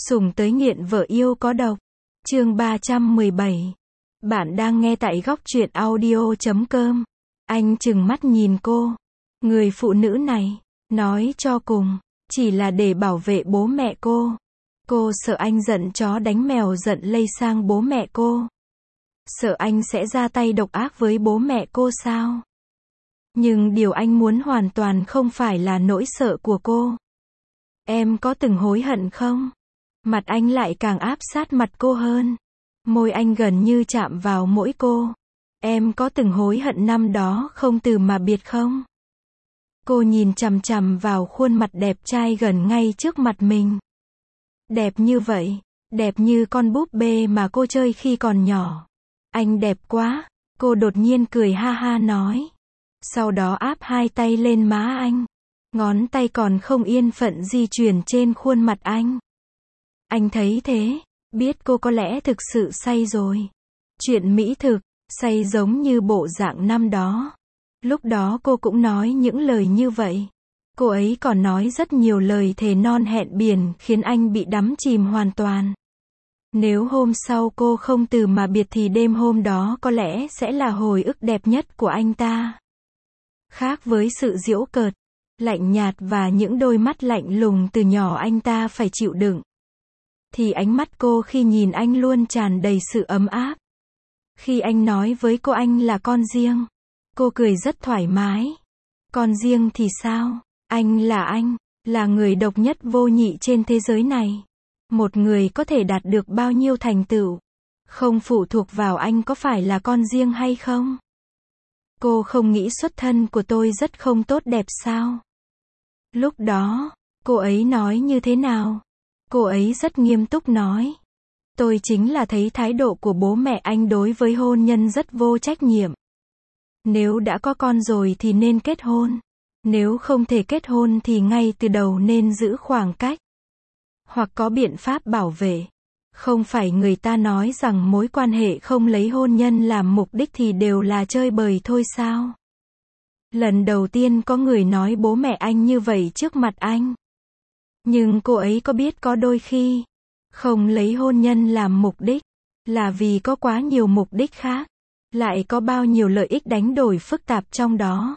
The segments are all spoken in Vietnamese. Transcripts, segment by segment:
Sủng tới nghiện vợ yêu có độc. Chương 317. Bạn đang nghe tại góc truyện audio.com. Anh trừng mắt nhìn cô. Người phụ nữ này, nói cho cùng, chỉ là để bảo vệ bố mẹ cô. Cô sợ anh giận chó đánh mèo giận lây sang bố mẹ cô. Sợ anh sẽ ra tay độc ác với bố mẹ cô sao? Nhưng điều anh muốn hoàn toàn không phải là nỗi sợ của cô. Em có từng hối hận không? Mặt anh lại càng áp sát mặt cô hơn. Môi anh gần như chạm vào mũi cô. Em có từng hối hận năm đó không từ mà biệt không? Cô nhìn chằm chằm vào khuôn mặt đẹp trai gần ngay trước mặt mình. Đẹp như vậy, đẹp như con búp bê mà cô chơi khi còn nhỏ. Anh đẹp quá, cô đột nhiên cười ha ha nói. Sau đó áp hai tay lên má anh. Ngón tay còn không yên phận di chuyển trên khuôn mặt anh. Anh thấy thế, biết cô có lẽ thực sự say rồi. Chuyện mỹ thực, say giống như bộ dạng năm đó. Lúc đó cô cũng nói những lời như vậy. Cô ấy còn nói rất nhiều lời thề non hẹn biển khiến anh bị đắm chìm hoàn toàn. Nếu hôm sau cô không từ mà biệt thì đêm hôm đó có lẽ sẽ là hồi ức đẹp nhất của anh ta. Khác với sự giễu cợt, lạnh nhạt và những đôi mắt lạnh lùng từ nhỏ anh ta phải chịu đựng, thì ánh mắt cô khi nhìn anh luôn tràn đầy sự ấm áp. Khi anh nói với cô anh là con riêng, cô cười rất thoải mái. Con riêng thì sao? Anh, là người độc nhất vô nhị trên thế giới này. Một người có thể đạt được bao nhiêu thành tựu, không phụ thuộc vào anh có phải là con riêng hay không. Cô không nghĩ xuất thân của tôi rất không tốt đẹp sao? Lúc đó, cô ấy nói như thế nào? Cô ấy rất nghiêm túc nói. Tôi chính là thấy thái độ của bố mẹ anh đối với hôn nhân rất vô trách nhiệm. Nếu đã có con rồi thì nên kết hôn. Nếu không thể kết hôn thì ngay từ đầu nên giữ khoảng cách. Hoặc có biện pháp bảo vệ. Không phải người ta nói rằng mối quan hệ không lấy hôn nhân làm mục đích thì đều là chơi bời thôi sao? Lần đầu tiên có người nói bố mẹ anh như vậy trước mặt anh. Nhưng cô ấy có biết có đôi khi, không lấy hôn nhân làm mục đích, là vì có quá nhiều mục đích khác. Lại có bao nhiêu lợi ích đánh đổi phức tạp trong đó.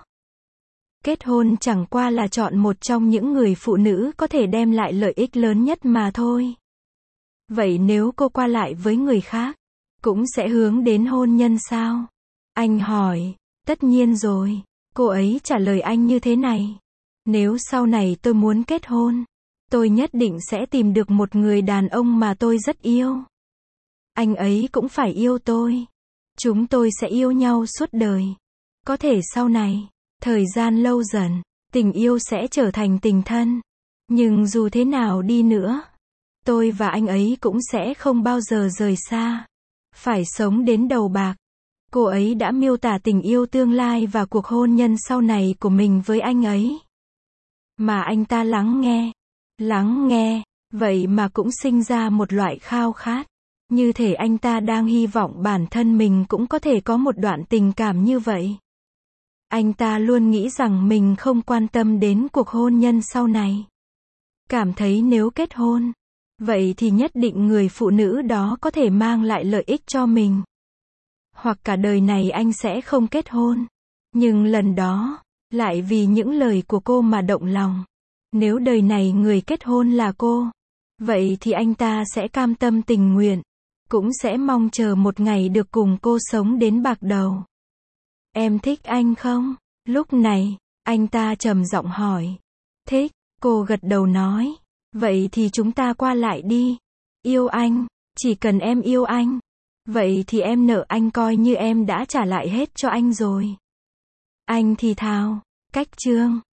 Kết hôn chẳng qua là chọn một trong những người phụ nữ có thể đem lại lợi ích lớn nhất mà thôi. Vậy nếu cô qua lại với người khác, cũng sẽ hướng đến hôn nhân sao? Anh hỏi. Tất nhiên rồi. Cô ấy trả lời anh như thế này. Nếu sau này tôi muốn kết hôn, tôi nhất định sẽ tìm được một người đàn ông mà tôi rất yêu. Anh ấy cũng phải yêu tôi. Chúng tôi sẽ yêu nhau suốt đời. Có thể sau này, thời gian lâu dần, tình yêu sẽ trở thành tình thân. Nhưng dù thế nào đi nữa, tôi và anh ấy cũng sẽ không bao giờ rời xa. Phải sống đến đầu bạc. Cô ấy đã miêu tả tình yêu tương lai và cuộc hôn nhân sau này của mình với anh ấy. Mà anh ta lắng nghe, vậy mà cũng sinh ra một loại khao khát. Như thể anh ta đang hy vọng bản thân mình cũng có thể có một đoạn tình cảm như vậy. Anh ta luôn nghĩ rằng mình không quan tâm đến cuộc hôn nhân sau này. Cảm thấy nếu kết hôn, vậy thì nhất định người phụ nữ đó có thể mang lại lợi ích cho mình. Hoặc cả đời này anh sẽ không kết hôn. Nhưng lần đó, lại vì những lời của cô mà động lòng. Nếu đời này người kết hôn là cô, vậy thì anh ta sẽ cam tâm tình nguyện. Cũng sẽ mong chờ một ngày được cùng cô sống đến bạc đầu. Em thích anh không? Lúc này, anh ta trầm giọng hỏi. Thích, cô gật đầu nói. Vậy thì chúng ta qua lại đi. Yêu anh, chỉ cần em yêu anh. Vậy thì em nợ anh coi như em đã trả lại hết cho anh rồi. Anh thì thào, cách chương.